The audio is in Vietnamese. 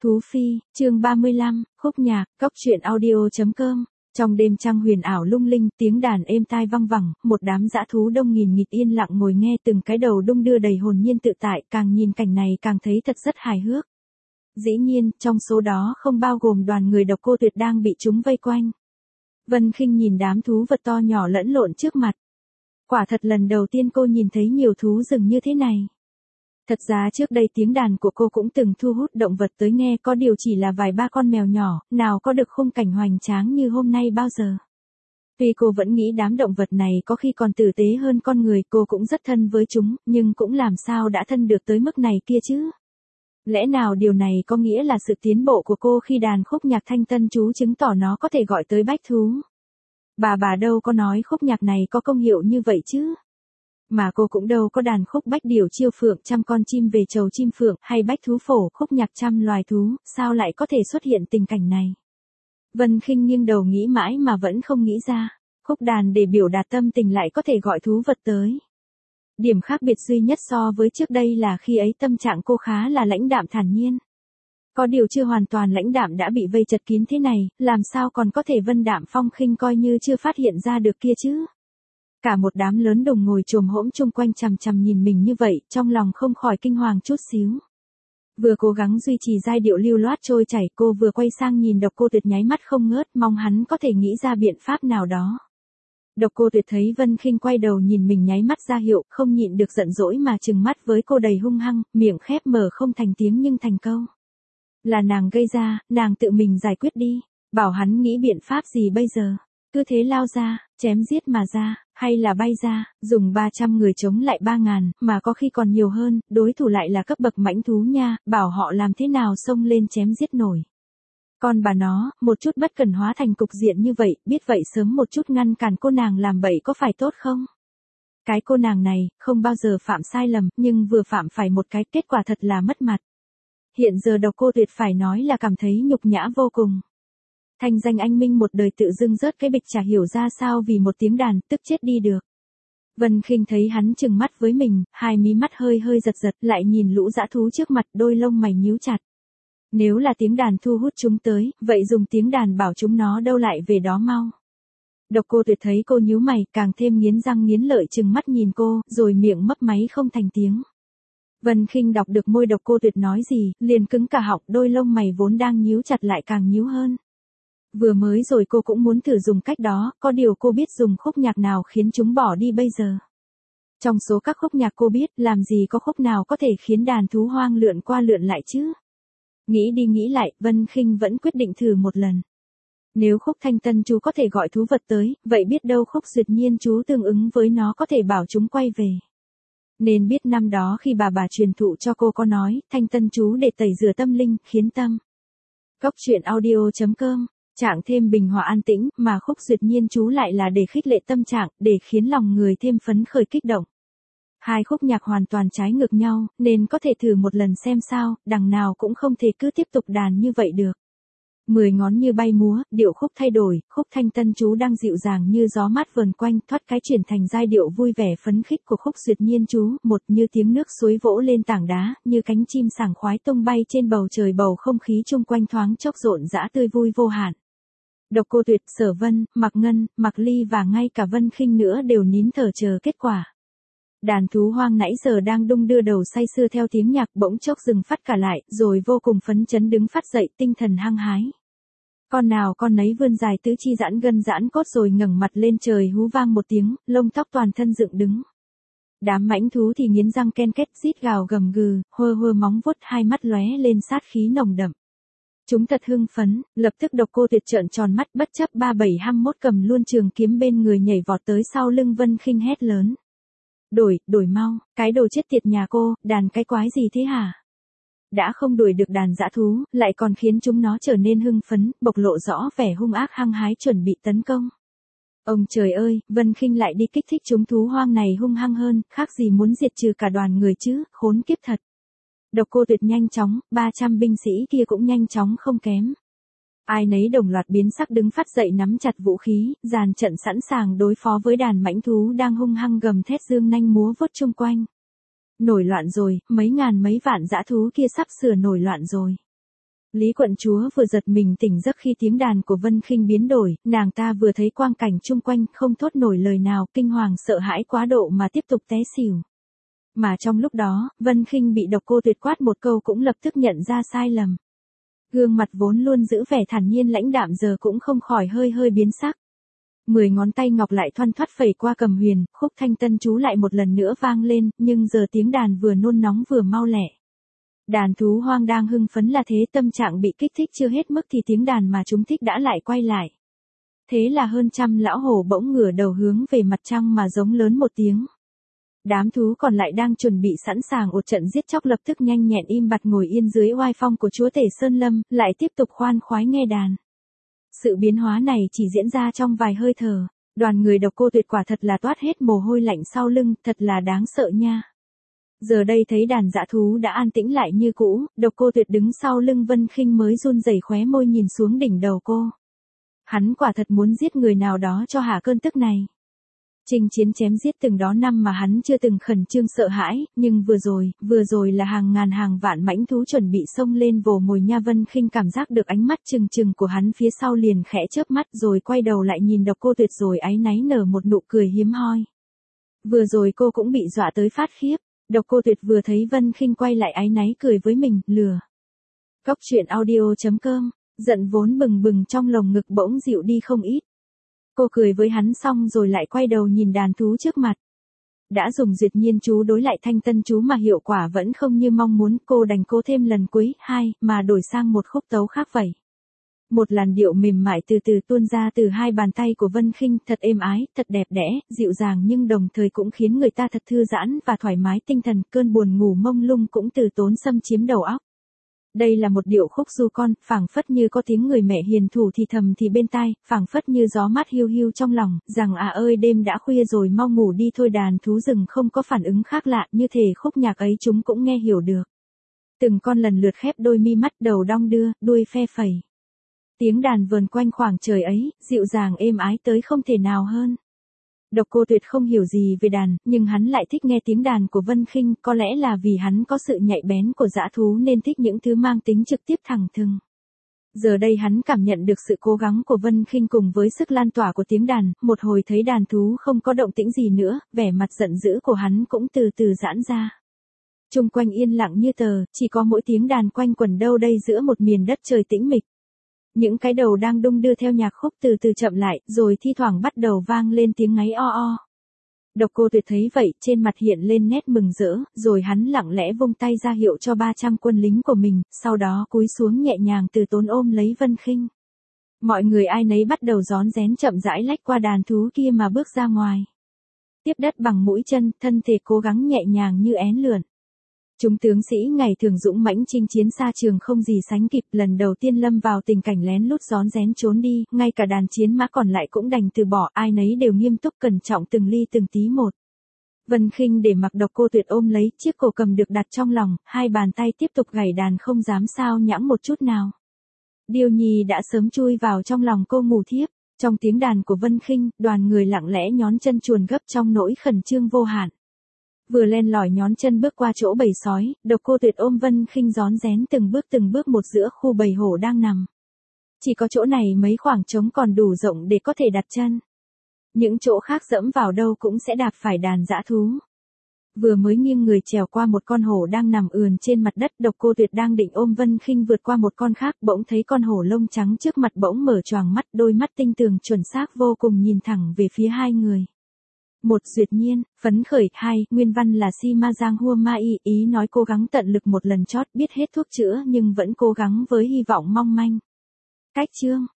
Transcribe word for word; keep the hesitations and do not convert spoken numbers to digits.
Thú Phi, chương ba mươi lăm, khúc nhạc, cóc truyện audio.com. Trong đêm trăng huyền ảo lung linh, tiếng đàn êm tai vang vẳng, một đám dã thú đông nghìn nghịt yên lặng ngồi nghe từng cái đầu đung đưa đầy hồn nhiên tự tại, càng nhìn cảnh này càng thấy thật rất hài hước. Dĩ nhiên, trong số đó không bao gồm đoàn người Độc Cô Tuyệt đang bị chúng vây quanh. Vân Khinh nhìn đám thú vật to nhỏ lẫn lộn trước mặt. Quả thật lần đầu tiên cô nhìn thấy nhiều thú rừng như thế này. Thật ra trước đây tiếng đàn của cô cũng từng thu hút động vật tới nghe, có điều chỉ là vài ba con mèo nhỏ, nào có được khung cảnh hoành tráng như hôm nay bao giờ. Tuy cô vẫn nghĩ đám động vật này có khi còn tử tế hơn con người, cô cũng rất thân với chúng, nhưng cũng làm sao đã thân được tới mức này kia chứ. Lẽ nào điều này có nghĩa là sự tiến bộ của cô khi đàn khúc nhạc thanh tân chú chứng tỏ nó có thể gọi tới bách thú. Bà bà đâu có nói khúc nhạc này có công hiệu như vậy chứ. Mà cô cũng đâu có đàn khúc bách điểu chiêu phượng trăm con chim về chầu chim phượng hay bách thú phổ khúc nhạc trăm loài thú, sao lại có thể xuất hiện tình cảnh này. Vân Khinh nghiêng đầu nghĩ mãi mà vẫn không nghĩ ra, khúc đàn để biểu đạt tâm tình lại có thể gọi thú vật tới. Điểm khác biệt duy nhất so với trước đây là khi ấy tâm trạng cô khá là lãnh đạm thản nhiên. Có điều chưa hoàn toàn lãnh đạm đã bị vây chật kín thế này, làm sao còn có thể vân đạm phong khinh coi như chưa phát hiện ra được kia chứ. Cả một đám lớn đồng ngồi chồm hỗn chung quanh chằm chằm nhìn mình như vậy, trong lòng không khỏi kinh hoàng chút xíu. Vừa cố gắng duy trì giai điệu lưu loát trôi chảy, cô vừa quay sang nhìn Độc Cô Tuyệt nháy mắt không ngớt, mong hắn có thể nghĩ ra biện pháp nào đó. Độc Cô Tuyệt thấy Vân Khinh quay đầu nhìn mình nháy mắt ra hiệu, không nhịn được giận dỗi mà trừng mắt với cô đầy hung hăng, miệng khép mở không thành tiếng nhưng thành câu. Là nàng gây ra, nàng tự mình giải quyết đi, bảo hắn nghĩ biện pháp gì bây giờ. Cứ thế lao ra, chém giết mà ra, hay là bay ra, dùng ba trăm người chống lại ba ngàn, mà có khi còn nhiều hơn, đối thủ lại là cấp bậc mãnh thú nha, bảo họ làm thế nào xông lên chém giết nổi. Còn bà nó, một chút bất cần hóa thành cục diện như vậy, biết vậy sớm một chút ngăn cản cô nàng làm bậy có phải tốt không? Cái cô nàng này, không bao giờ phạm sai lầm, nhưng vừa phạm phải một cái, kết quả thật là mất mặt. Hiện giờ Độc Cô Tuyệt phải nói là cảm thấy nhục nhã vô cùng. Thanh danh anh minh một đời tự dưng rớt cái bịch chả hiểu ra sao vì một tiếng đàn, tức chết đi được. Vân Khinh thấy hắn trừng mắt với mình, hai mí mắt hơi hơi giật giật, lại nhìn lũ dã thú trước mặt, đôi lông mày nhíu chặt. Nếu là tiếng đàn thu hút chúng tới, vậy dùng tiếng đàn bảo chúng nó đâu lại về đó mau. Độc Cô Tuyệt thấy cô nhíu mày, càng thêm nghiến răng nghiến lợi trừng mắt nhìn cô, rồi miệng mấp máy không thành tiếng. Vân Khinh đọc được môi Độc Cô Tuyệt nói gì, liền cứng cả họng, đôi lông mày vốn đang nhíu chặt lại càng nhíu hơn. Vừa mới rồi cô cũng muốn thử dùng cách đó, có điều cô biết dùng khúc nhạc nào khiến chúng bỏ đi bây giờ. Trong số các khúc nhạc cô biết, làm gì có khúc nào có thể khiến đàn thú hoang lượn qua lượn lại chứ. Nghĩ đi nghĩ lại, Vân Khinh vẫn quyết định thử một lần. Nếu khúc thanh tân chú có thể gọi thú vật tới, vậy biết đâu khúc duyệt nhiên chú tương ứng với nó có thể bảo chúng quay về. Nên biết năm đó khi bà bà truyền thụ cho cô có nói, thanh tân chú để tẩy rửa tâm linh, khiến tâm. Cóc truyện audio.com. Trạng thêm bình hòa an tĩnh, mà khúc duyệt nhiên chú lại là để khích lệ tâm trạng, để khiến lòng người thêm phấn khởi kích động. Hai khúc nhạc hoàn toàn trái ngược nhau, nên có thể thử một lần xem sao, đằng nào cũng không thể cứ tiếp tục đàn như vậy được. Mười ngón như bay múa, điệu khúc thay đổi, khúc thanh tân chú đang dịu dàng như gió mát vờn quanh, thoát cái chuyển thành giai điệu vui vẻ phấn khích của khúc duyệt nhiên chú, một như tiếng nước suối vỗ lên tảng đá, như cánh chim sảng khoái tung bay trên bầu trời, bầu không khí chung quanh thoáng chốc rộn rã tươi vui vô hạn. Độc Cô Tuyệt, Sở Vân, Mạc Ngân, Mạc Ly và ngay cả Vân Khinh nữa đều nín thở chờ kết quả. Đàn thú hoang nãy giờ đang đung đưa đầu say sưa theo tiếng nhạc bỗng chốc dừng phát cả lại, rồi vô cùng phấn chấn đứng phát dậy, tinh thần hăng hái. Con nào con nấy vươn dài tứ chi giãn gân giãn cốt rồi ngẩng mặt lên trời hú vang một tiếng, lông tóc toàn thân dựng đứng. Đám mãnh thú thì nghiến răng ken két rít gào gầm gừ, hơ hơ móng vuốt, hai mắt lóe lên sát khí nồng đậm. Chúng thật hưng phấn, lập tức Độc Cô Tuyệt trợn tròn mắt bất chấp ba bảy hăm mốt cầm luôn trường kiếm bên người nhảy vọt tới sau lưng Vân Khinh hét lớn. Đổi, đổi mau, cái đồ chết tiệt nhà cô, đàn cái quái gì thế hả? Đã không đuổi được đàn dã thú, lại còn khiến chúng nó trở nên hưng phấn, bộc lộ rõ vẻ hung ác hăng hái chuẩn bị tấn công. Ông trời ơi, Vân Khinh lại đi kích thích chúng thú hoang này hung hăng hơn, khác gì muốn diệt trừ cả đoàn người chứ, khốn kiếp thật. Độc Cô Tuyệt nhanh chóng, ba trăm binh sĩ kia cũng nhanh chóng không kém. Ai nấy đồng loạt biến sắc đứng phát dậy nắm chặt vũ khí, dàn trận sẵn sàng đối phó với đàn mãnh thú đang hung hăng gầm thét dương nanh múa vuốt chung quanh. Nổi loạn rồi, mấy ngàn mấy vạn dã thú kia sắp sửa nổi loạn rồi. Lý quận chúa vừa giật mình tỉnh giấc khi tiếng đàn của Vân Khinh biến đổi, nàng ta vừa thấy quang cảnh chung quanh không thốt nổi lời nào, kinh hoàng sợ hãi quá độ mà tiếp tục té xỉu. Mà trong lúc đó, Vân Khinh bị Độc Cô Tuyệt quát một câu cũng lập tức nhận ra sai lầm. Gương mặt vốn luôn giữ vẻ thản nhiên lãnh đạm giờ cũng không khỏi hơi hơi biến sắc. Mười ngón tay ngọc lại thoăn thoắt phẩy qua cầm huyền, khúc thanh tân chú lại một lần nữa vang lên, nhưng giờ tiếng đàn vừa nôn nóng vừa mau lẹ. Đàn thú hoang đang hưng phấn là thế, tâm trạng bị kích thích chưa hết mức thì tiếng đàn mà chúng thích đã lại quay lại. Thế là hơn trăm lão hổ bỗng ngửa đầu hướng về mặt trăng mà giống lớn một tiếng. Đám thú còn lại đang chuẩn bị sẵn sàng một trận giết chóc lập tức nhanh nhẹn im bặt ngồi yên dưới oai phong của chúa tể Sơn Lâm, lại tiếp tục khoan khoái nghe đàn. Sự biến hóa này chỉ diễn ra trong vài hơi thở, đoàn người Độc Cô Tuyệt quả thật là toát hết mồ hôi lạnh sau lưng, thật là đáng sợ nha. Giờ đây thấy đàn dã thú đã an tĩnh lại như cũ, Độc Cô Tuyệt đứng sau lưng Vân Khinh mới run rẩy khóe môi nhìn xuống đỉnh đầu cô. Hắn quả thật muốn giết người nào đó cho hạ cơn tức này. Chinh chiến chém giết từng đó năm mà hắn chưa từng khẩn trương sợ hãi, nhưng vừa rồi, vừa rồi là hàng ngàn hàng vạn mãnh thú chuẩn bị xông lên vồ mồi nha. Vân Khinh cảm giác được ánh mắt trừng trừng của hắn phía sau liền khẽ chớp mắt rồi quay đầu lại nhìn Độc Cô Tuyệt rồi áy náy nở một nụ cười hiếm hoi. Vừa rồi cô cũng bị dọa tới phát khiếp, Độc Cô Tuyệt vừa thấy Vân Khinh quay lại áy náy cười với mình, lừa. Cốc truyện audio chấm com, giận vốn bừng bừng trong lồng ngực bỗng dịu đi không ít. Cô cười với hắn xong rồi lại quay đầu nhìn đàn thú trước mặt. Đã dùng duyệt nhiên chú đối lại thanh tân chú mà hiệu quả vẫn không như mong muốn, cô đành cố thêm lần cuối, hai, mà đổi sang một khúc tấu khác vậy. Một làn điệu mềm mại từ từ tuôn ra từ hai bàn tay của Vân Khinh, thật êm ái, thật đẹp đẽ, dịu dàng nhưng đồng thời cũng khiến người ta thật thư giãn và thoải mái tinh thần, cơn buồn ngủ mông lung cũng từ tốn xâm chiếm đầu óc. Đây là một điệu khúc du con, phảng phất như có tiếng người mẹ hiền thủ thì thầm thì bên tai, phảng phất như gió mát hiu hiu trong lòng, rằng à ơi đêm đã khuya rồi mau ngủ đi thôi. Đàn thú rừng không có phản ứng khác lạ, như thể khúc nhạc ấy chúng cũng nghe hiểu được. Từng con lần lượt khép đôi mi mắt, đầu đong đưa, đuôi phe phẩy. Tiếng đàn vờn quanh khoảng trời ấy, dịu dàng êm ái tới không thể nào hơn. Độc Cô Tuyệt không hiểu gì về đàn, nhưng hắn lại thích nghe tiếng đàn của Vân Khinh, có lẽ là vì hắn có sự nhạy bén của dã thú nên thích những thứ mang tính trực tiếp thẳng thừng. Giờ đây hắn cảm nhận được sự cố gắng của Vân Khinh cùng với sức lan tỏa của tiếng đàn, một hồi thấy đàn thú không có động tĩnh gì nữa, vẻ mặt giận dữ của hắn cũng từ từ giãn ra. Chung quanh yên lặng như tờ, chỉ có mỗi tiếng đàn quanh quẩn đâu đây giữa một miền đất trời tĩnh mịch. Những cái đầu đang đung đưa theo nhạc khúc từ từ chậm lại, rồi thi thoảng bắt đầu vang lên tiếng ngáy o o. Độc Cô Tuyệt thấy vậy, trên mặt hiện lên nét mừng rỡ, rồi hắn lặng lẽ vung tay ra hiệu cho ba trăm quân lính của mình, sau đó cúi xuống nhẹ nhàng từ tốn ôm lấy Vân Khinh. Mọi người ai nấy bắt đầu rón rén chậm rãi lách qua đàn thú kia mà bước ra ngoài. Tiếp đất bằng mũi chân, thân thể cố gắng nhẹ nhàng như én lượn. Chúng tướng sĩ ngày thường dũng mãnh chinh chiến xa trường không gì sánh kịp, lần đầu tiên lâm vào tình cảnh lén lút rón rén trốn đi, ngay cả đàn chiến mã còn lại cũng đành từ bỏ, ai nấy đều nghiêm túc cẩn trọng từng ly từng tí một. Vân Khinh để mặc Độc Cô Tuyệt ôm lấy, chiếc cổ cầm được đặt trong lòng, hai bàn tay tiếp tục gảy đàn không dám sao nhãng một chút nào. Điêu Nhi đã sớm chui vào trong lòng cô ngủ thiếp, trong tiếng đàn của Vân Khinh, đoàn người lặng lẽ nhón chân chuồn gấp trong nỗi khẩn trương vô hạn. Vừa len lỏi nhón chân bước qua chỗ bầy sói, Độc Cô Tuyệt ôm Vân Khinh rón rén từng bước từng bước một giữa khu bầy hổ đang nằm. Chỉ có chỗ này mấy khoảng trống còn đủ rộng để có thể đặt chân. Những chỗ khác dẫm vào đâu cũng sẽ đạp phải đàn dã thú. Vừa mới nghiêng người trèo qua một con hổ đang nằm ườn trên mặt đất, Độc Cô Tuyệt đang định ôm Vân Khinh vượt qua một con khác, bỗng thấy con hổ lông trắng trước mặt bỗng mở choàng mắt, đôi mắt tinh tường chuẩn xác vô cùng nhìn thẳng về phía hai người. Một duyệt nhiên, phấn khởi, hai, nguyên văn là si ma giang hua ma y, ý nói cố gắng tận lực một lần chót biết hết thuốc chữa nhưng vẫn cố gắng với hy vọng mong manh. Cách chương.